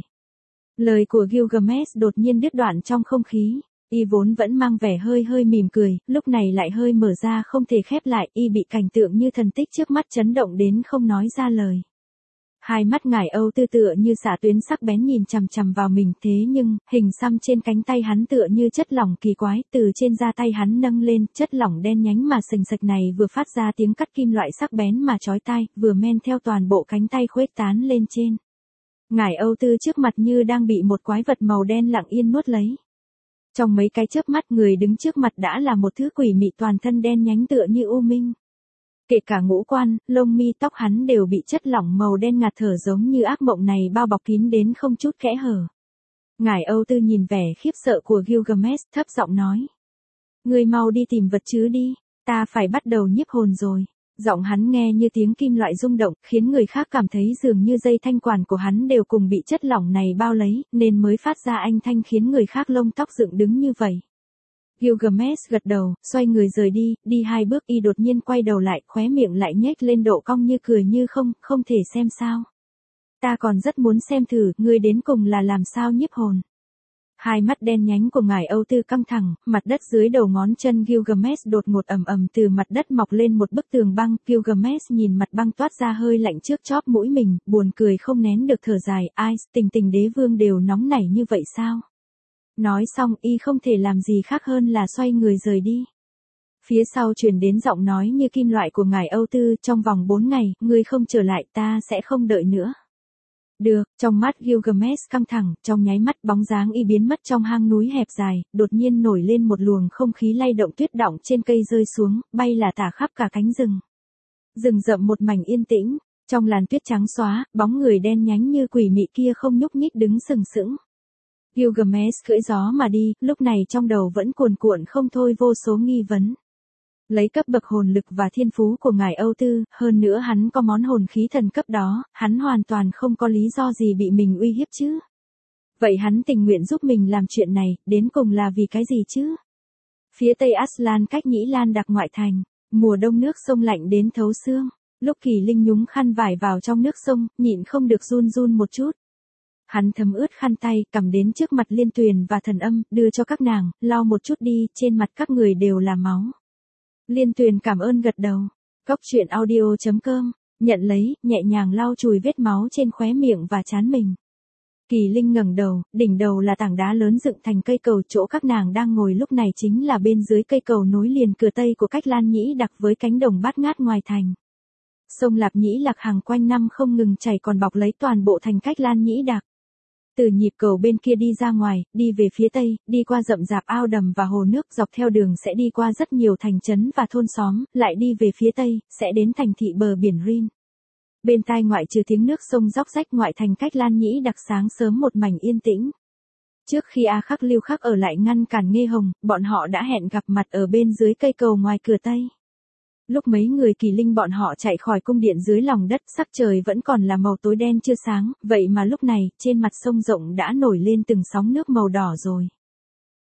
Lời của Gilgamesh đột nhiên đứt đoạn trong không khí, y vốn vẫn mang vẻ hơi hơi mỉm cười, lúc này lại hơi mở ra không thể khép lại, y bị cảnh tượng như thần tích trước mắt chấn động đến không nói ra lời. Hai mắt Ngải Âu Tư tựa như xạ tuyến sắc bén nhìn chằm chằm vào mình, thế nhưng, hình xăm trên cánh tay hắn tựa như chất lỏng kỳ quái, từ trên da tay hắn nâng lên, chất lỏng đen nhánh mà sình sạch này vừa phát ra tiếng cắt kim loại sắc bén mà chói tai, vừa men theo toàn bộ cánh tay khuếch tán lên trên. Ngải Âu Tư trước mặt như đang bị một quái vật màu đen lặng yên nuốt lấy. Trong mấy cái chớp mắt, người đứng trước mặt đã là một thứ quỷ mị toàn thân đen nhánh tựa như U Minh. Kể cả ngũ quan, lông mi tóc hắn đều bị chất lỏng màu đen ngạt thở giống như ác mộng này bao bọc kín đến không chút kẽ hở. Ngải Âu Tư nhìn vẻ khiếp sợ của Gilgamesh, thấp giọng nói. Ngươi mau đi tìm vật chứ đi, ta phải bắt đầu nhiếp hồn rồi. Giọng hắn nghe như tiếng kim loại rung động, khiến người khác cảm thấy dường như dây thanh quản của hắn đều cùng bị chất lỏng này bao lấy, nên mới phát ra âm thanh khiến người khác lông tóc dựng đứng như vậy. Gilgamesh gật đầu, xoay người rời đi, đi hai bước y đột nhiên quay đầu lại, khóe miệng lại nhếch lên độ cong như cười như không, không thể xem sao. Ta còn rất muốn xem thử, ngươi đến cùng là làm sao nhiếp hồn. Hai mắt đen nhánh của Ngải Âu Tư căng thẳng, mặt đất dưới đầu ngón chân Gilgamesh đột ngột ầm ầm từ mặt đất mọc lên một bức tường băng, Gilgamesh nhìn mặt băng toát ra hơi lạnh trước chóp mũi mình, buồn cười không nén được thở dài, ai, tình tình đế vương đều nóng nảy như vậy sao? Nói xong y không thể làm gì khác hơn là xoay người rời đi. Phía sau truyền đến giọng nói như kim loại của Ngải Âu Tư, trong vòng bốn ngày, ngươi không trở lại ta sẽ không đợi nữa. Được, trong mắt Gilgamesh căng thẳng, trong nháy mắt bóng dáng y biến mất trong hang núi hẹp dài, đột nhiên nổi lên một luồng không khí lay động tuyết đọng trên cây rơi xuống, bay là tả khắp cả cánh rừng. Rừng rậm một mảnh yên tĩnh, trong làn tuyết trắng xóa, bóng người đen nhánh như quỷ mị kia không nhúc nhích đứng sừng sững. Gilgamesh cưỡi gió mà đi, lúc này trong đầu vẫn cuồn cuộn không thôi vô số nghi vấn. Lấy cấp bậc hồn lực và thiên phú của Ngải Âu Tư, hơn nữa hắn có món hồn khí thần cấp đó, hắn hoàn toàn không có lý do gì bị mình uy hiếp chứ. Vậy hắn tình nguyện giúp mình làm chuyện này, đến cùng là vì cái gì chứ? Phía tây Aslan cách Nhĩ Lan Đặc ngoại thành, mùa đông nước sông lạnh đến thấu xương, lúc Kỳ Linh nhúng khăn vải vào trong nước sông, nhịn không được run run một chút. Hắn thấm ướt khăn tay, cầm đến trước mặt Liên Tuyền và Thần Âm, đưa cho các nàng, lau một chút đi, trên mặt các người đều là máu. Liên Tuyền cảm ơn gật đầu. Cốc truyện audio chấm com, nhận lấy, nhẹ nhàng lau chùi vết máu trên khóe miệng và trán mình. Kỳ Linh ngẩng đầu, đỉnh đầu là tảng đá lớn dựng thành cây cầu, chỗ các nàng đang ngồi lúc này chính là bên dưới cây cầu nối liền cửa tây của Cách Lan Nhĩ Đặc với cánh đồng bát ngát ngoài thành. Sông Lạp Nhĩ Lạc hàng quanh năm không ngừng chảy còn bọc lấy toàn bộ thành Cách Lan Nhĩ Đặc. Từ nhịp cầu bên kia đi ra ngoài, đi về phía tây, đi qua rậm rạp ao đầm và hồ nước, dọc theo đường sẽ đi qua rất nhiều thành trấn và thôn xóm, lại đi về phía tây, sẽ đến thành thị bờ biển Rin. Bên tai ngoại trừ tiếng nước sông róc rách, ngoại thành Cách Lan Nhĩ Đặc sáng sớm một mảnh yên tĩnh. Trước khi A Khắc Lưu Khắc ở lại ngăn cản Nghê Hồng, bọn họ đã hẹn gặp mặt ở bên dưới cây cầu ngoài cửa tây. Lúc mấy người Kỳ Linh bọn họ chạy khỏi cung điện dưới lòng đất, sắc trời vẫn còn là màu tối đen chưa sáng, vậy mà lúc này, trên mặt sông rộng đã nổi lên từng sóng nước màu đỏ rồi.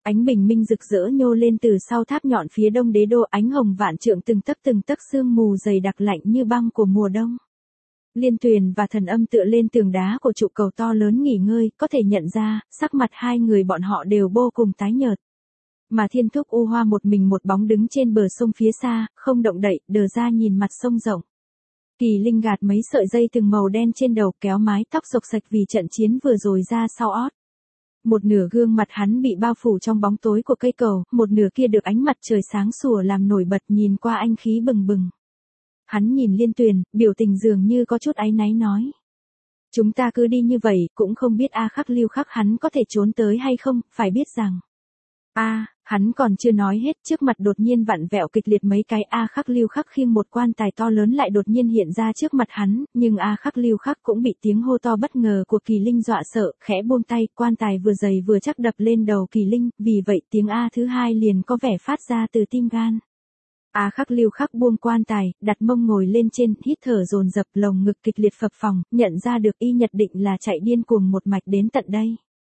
Ánh bình minh rực rỡ nhô lên từ sau tháp nhọn phía đông đế đô, ánh hồng vạn trượng từng tấc từng tấc sương mù dày đặc lạnh như băng của mùa đông. Liên Tuyền và Thần Âm tựa lên tường đá của trụ cầu to lớn nghỉ ngơi, có thể nhận ra, sắc mặt hai người bọn họ đều vô cùng tái nhợt. Mà Thiên Thúc U Hoa một mình một bóng đứng trên bờ sông phía xa, không động đậy, đờ ra nhìn mặt sông rộng. Kỳ Linh gạt mấy sợi dây từng màu đen trên đầu, kéo mái tóc xộc xạch vì trận chiến vừa rồi ra sau ót. Một nửa gương mặt hắn bị bao phủ trong bóng tối của cây cầu, một nửa kia được ánh mặt trời sáng sủa làm nổi bật, nhìn qua anh khí bừng bừng. Hắn nhìn Liên Tuyền, biểu tình dường như có chút áy náy nói. Chúng ta cứ đi như vậy, cũng không biết A Khắc Lưu Khắc hắn có thể trốn tới hay không, phải biết rằng. A, hắn còn chưa nói hết, trước mặt đột nhiên vặn vẹo kịch liệt mấy cái. A Khắc Lưu Khắc khiêng một quan tài to lớn lại đột nhiên hiện ra trước mặt hắn, nhưng A Khắc Lưu Khắc cũng bị tiếng hô to bất ngờ của Kỳ Linh dọa sợ, khẽ buông tay, quan tài vừa dày vừa chắc đập lên đầu Kỳ Linh, vì vậy tiếng A thứ hai liền có vẻ phát ra từ tim gan. A Khắc Lưu Khắc buông quan tài, đặt mông ngồi lên trên, hít thở dồn dập, lồng ngực kịch liệt phập phồng, nhận ra được y nhất định là chạy điên cuồng một mạch đến tận đây.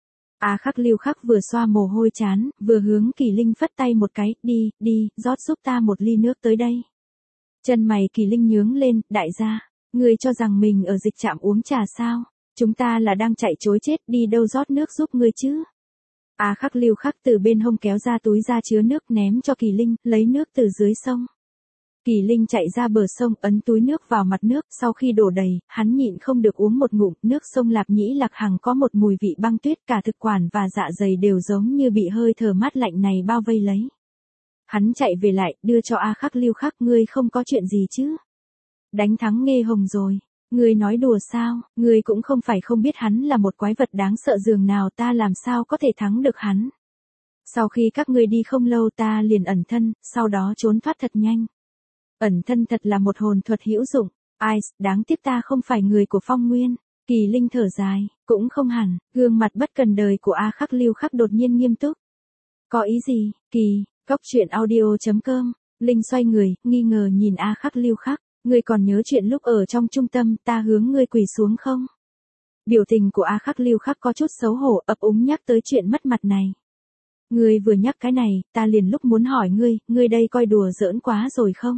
A Khắc Lưu Khắc vừa xoa mồ hôi chán, vừa hướng Kỳ Linh phất tay một cái, đi, đi, rót giúp ta một ly nước tới đây. Chân mày Kỳ Linh nhướng lên, đại gia, ngươi cho rằng mình ở dịch trạm uống trà sao? Chúng ta là đang chạy trối chết, đi đâu rót nước giúp ngươi chứ? A Khắc Lưu Khắc từ bên hông kéo ra túi ra chứa nước ném cho Kỳ Linh, lấy nước từ dưới sông. Kỳ Linh chạy ra bờ sông, ấn túi nước vào mặt nước, sau khi đổ đầy, hắn nhịn không được uống một ngụm, nước sông Lạp Nhĩ Lạc Hằng có một mùi vị băng tuyết, cả thực quản và dạ dày đều giống như bị hơi thở mát lạnh này bao vây lấy. Hắn chạy về lại, đưa cho A Khắc Lưu Khắc, ngươi không có chuyện gì chứ? Đánh thắng Nghê Hồng rồi. Ngươi nói đùa sao, ngươi cũng không phải không biết hắn là một quái vật đáng sợ dường nào, ta làm sao có thể thắng được hắn. Sau khi các ngươi đi không lâu ta liền ẩn thân, sau đó trốn thoát thật nhanh. Ẩn thân thật là một hồn thuật hữu dụng, ai, đáng tiếc ta không phải người của Phong Nguyên. Kỳ Linh thở dài, cũng không hẳn, gương mặt bất cần đời của A Khắc Lưu Khắc đột nhiên nghiêm túc. Có ý gì, Kỳ, góc truyện audio chấm com, Linh xoay người, nghi ngờ nhìn A Khắc Lưu Khắc. Ngươi còn nhớ chuyện lúc ở trong trung tâm ta hướng ngươi quỳ xuống không? Biểu tình của A Khắc Lưu Khắc có chút xấu hổ, ấp úng nhắc tới chuyện mất mặt này. Ngươi vừa nhắc cái này, ta liền lúc muốn hỏi ngươi, ngươi đây coi đùa giỡn quá rồi không?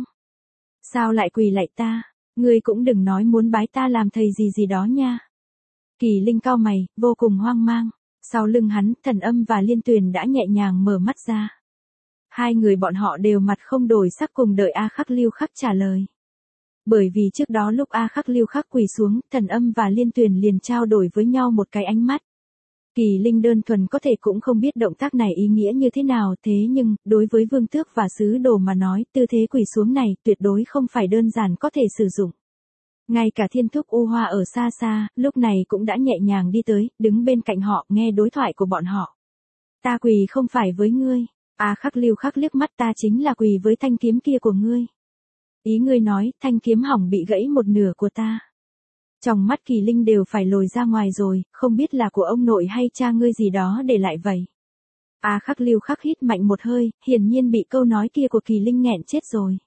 Sao lại quỳ lại ta? Ngươi cũng đừng nói muốn bái ta làm thầy gì gì đó nha. Kỳ Linh cau mày, vô cùng hoang mang. Sau lưng hắn, Thần Âm và Liên Tuyền đã nhẹ nhàng mở mắt ra. Hai người bọn họ đều mặt không đổi sắc cùng đợi A Khắc Lưu Khắc trả lời. Bởi vì trước đó lúc A Khắc Lưu Khắc quỳ xuống, Thần Âm và Liên Tuyền liền trao đổi với nhau một cái ánh mắt. Kỳ Linh đơn thuần có thể cũng không biết động tác này ý nghĩa như thế nào, thế nhưng, đối với vương tước và sứ đồ mà nói, tư thế quỳ xuống này tuyệt đối không phải đơn giản có thể sử dụng. Ngay cả Thiên Thúc U Hoa ở xa xa, lúc này cũng đã nhẹ nhàng đi tới, đứng bên cạnh họ, nghe đối thoại của bọn họ. Ta quỳ không phải với ngươi, A Khắc Lưu Khắc liếc mắt, ta chính là quỳ với thanh kiếm kia của ngươi. Ý ngươi nói, thanh kiếm hỏng bị gãy một nửa của ta. Trong mắt Kỳ Linh đều phải lồi ra ngoài rồi, không biết là của ông nội hay cha ngươi gì đó để lại vậy. A Khắc Lưu Khắc hít mạnh một hơi, hiển nhiên bị câu nói kia của Kỳ Linh nghẹn chết rồi.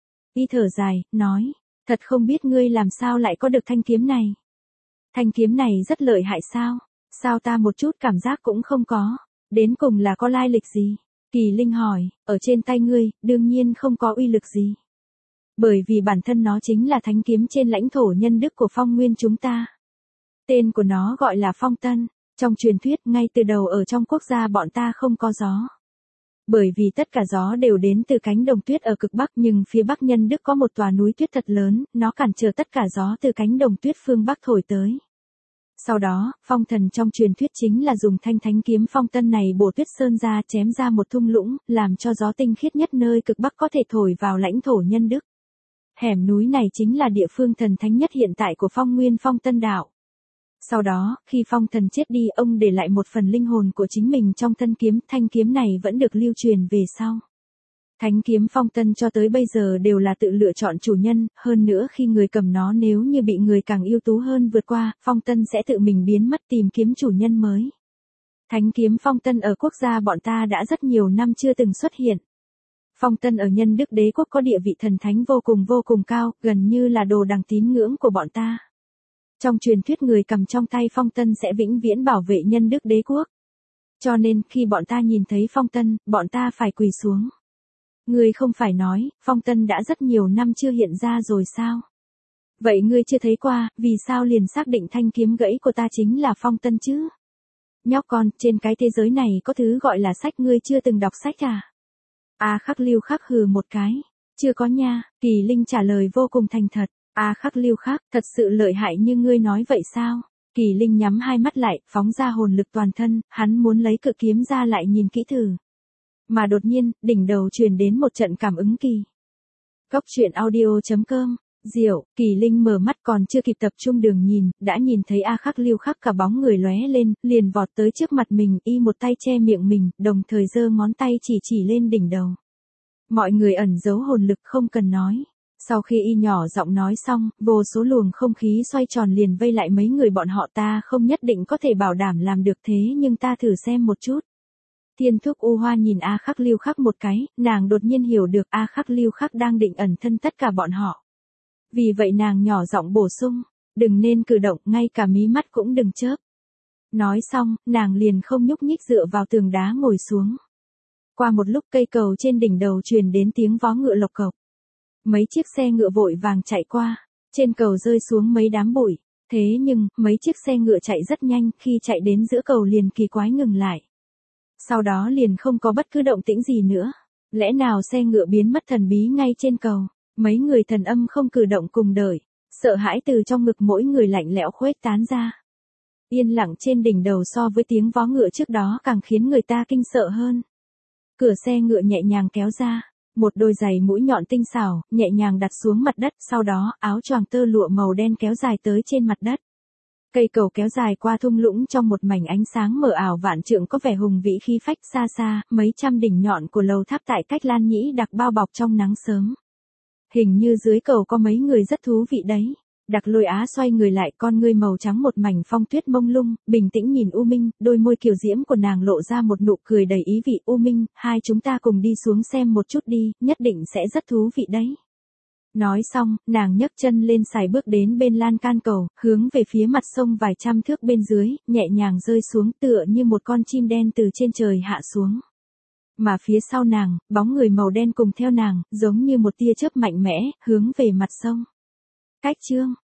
Y thở dài, nói, thật không biết ngươi làm sao lại có được thanh kiếm này. Thanh kiếm này rất lợi hại sao? Sao ta một chút cảm giác cũng không có? Đến cùng là có lai lịch gì? Kỳ Linh hỏi, ở trên tay ngươi, đương nhiên không có uy lực gì. Bởi vì bản thân nó chính là thánh kiếm trên lãnh thổ nhân đức của Phong Nguyên chúng ta. Tên của nó gọi là Phong Tân. Trong truyền thuyết, ngay từ đầu ở trong quốc gia bọn ta không có gió. Bởi vì tất cả gió đều đến từ cánh đồng tuyết ở cực Bắc, nhưng phía Bắc nhân đức có một tòa núi tuyết thật lớn, nó cản trở tất cả gió từ cánh đồng tuyết phương Bắc thổi tới. Sau đó, Phong Thần trong truyền thuyết chính là dùng thanh thánh kiếm Phong Tân này bổ tuyết sơn ra, chém ra một thung lũng, làm cho gió tinh khiết nhất nơi cực Bắc có thể thổi vào lãnh thổ nhân đức. Hẻm núi này chính là địa phương thần thánh nhất hiện tại của Phong Nguyên Phong Tân đạo. Sau đó, khi Phong Thần chết đi, ông để lại một phần linh hồn của chính mình trong thân kiếm, thanh kiếm này vẫn được lưu truyền về sau. Thánh kiếm Phong Tân cho tới bây giờ đều là tự lựa chọn chủ nhân, hơn nữa khi người cầm nó nếu như bị người càng ưu tú hơn vượt qua, Phong Tân sẽ tự mình biến mất tìm kiếm chủ nhân mới. Thánh kiếm Phong Tân ở quốc gia bọn ta đã rất nhiều năm chưa từng xuất hiện. Phong Tân ở nhân đức đế quốc có địa vị thần thánh vô cùng vô cùng cao, gần như là đồ đằng tín ngưỡng của bọn ta. Trong truyền thuyết người cầm trong tay Phong Tân sẽ vĩnh viễn bảo vệ nhân đức đế quốc. Cho nên khi bọn ta nhìn thấy Phong Tân, bọn ta phải quỳ xuống. Ngươi không phải nói, Phong Tân đã rất nhiều năm chưa hiện ra rồi sao? Vậy ngươi chưa thấy qua, vì sao liền xác định thanh kiếm gãy của ta chính là Phong Tân chứ? Nhóc con, trên cái thế giới này có thứ gọi là sách, ngươi chưa từng đọc sách à? A Khắc Lưu Khắc hừ một cái. Chưa có nha, Kỳ Linh trả lời vô cùng thành thật. A Khắc Lưu Khắc, thật sự lợi hại như ngươi nói vậy sao? Kỳ Linh nhắm hai mắt lại, phóng ra hồn lực toàn thân, hắn muốn lấy cự kiếm ra lại nhìn kỹ thử. Mà đột nhiên, đỉnh đầu truyền đến một trận cảm ứng kỳ. Cốc truyện audio chấm com. Diệu, Kỳ Linh mở mắt còn chưa kịp tập trung đường nhìn, đã nhìn thấy A Khắc Lưu Khắc cả bóng người lóe lên, liền vọt tới trước mặt mình, y một tay che miệng mình, đồng thời giơ ngón tay chỉ chỉ lên đỉnh đầu. Mọi người ẩn giấu hồn lực không cần nói. Sau khi y nhỏ giọng nói xong, vô số luồng không khí xoay tròn liền vây lại mấy người bọn họ. Ta không nhất định có thể bảo đảm làm được thế, nhưng ta thử xem một chút. Thiên Thúc U Hoa nhìn A Khắc Lưu Khắc một cái, nàng đột nhiên hiểu được A Khắc Lưu Khắc đang định ẩn thân tất cả bọn họ. Vì vậy nàng nhỏ giọng bổ sung, đừng nên cử động, ngay cả mí mắt cũng đừng chớp. Nói xong, nàng liền không nhúc nhích dựa vào tường đá ngồi xuống. Qua một lúc cây cầu trên đỉnh đầu truyền đến tiếng vó ngựa lộc cộc. Mấy chiếc xe ngựa vội vàng chạy qua, trên cầu rơi xuống mấy đám bụi. Thế nhưng, mấy chiếc xe ngựa chạy rất nhanh, khi chạy đến giữa cầu liền kỳ quái ngừng lại. Sau đó liền không có bất cứ động tĩnh gì nữa. Lẽ nào xe ngựa biến mất thần bí ngay trên cầu? Mấy người thần âm không cử động cùng đợi, sợ hãi từ trong ngực mỗi người lạnh lẽo khuếch tán ra. Yên lặng trên đỉnh đầu so với tiếng vó ngựa trước đó càng khiến người ta kinh sợ hơn. Cửa xe ngựa nhẹ nhàng kéo ra, một đôi giày mũi nhọn tinh xảo, nhẹ nhàng đặt xuống mặt đất, sau đó áo choàng tơ lụa màu đen kéo dài tới trên mặt đất. Cây cầu kéo dài qua thung lũng trong một mảnh ánh sáng mờ ảo vạn trượng có vẻ hùng vĩ khí phách. Xa xa, mấy trăm đỉnh nhọn của lầu tháp tại cách Lan Nhĩ Đặc bao bọc trong nắng sớm. Hình như dưới cầu có mấy người rất thú vị đấy. Đặc Lôi Á xoay người lại, con ngươi màu trắng một mảnh phong tuyết mông lung, bình tĩnh nhìn U Minh, đôi môi kiều diễm của nàng lộ ra một nụ cười đầy ý vị. U Minh, hai chúng ta cùng đi xuống xem một chút đi, nhất định sẽ rất thú vị đấy. Nói xong, nàng nhấc chân lên sải bước đến bên lan can cầu, hướng về phía mặt sông vài trăm thước bên dưới, nhẹ nhàng rơi xuống tựa như một con chim đen từ trên trời hạ xuống. Mà phía sau nàng, bóng người màu đen cùng theo nàng, giống như một tia chớp mạnh mẽ, hướng về mặt sông. Cách chương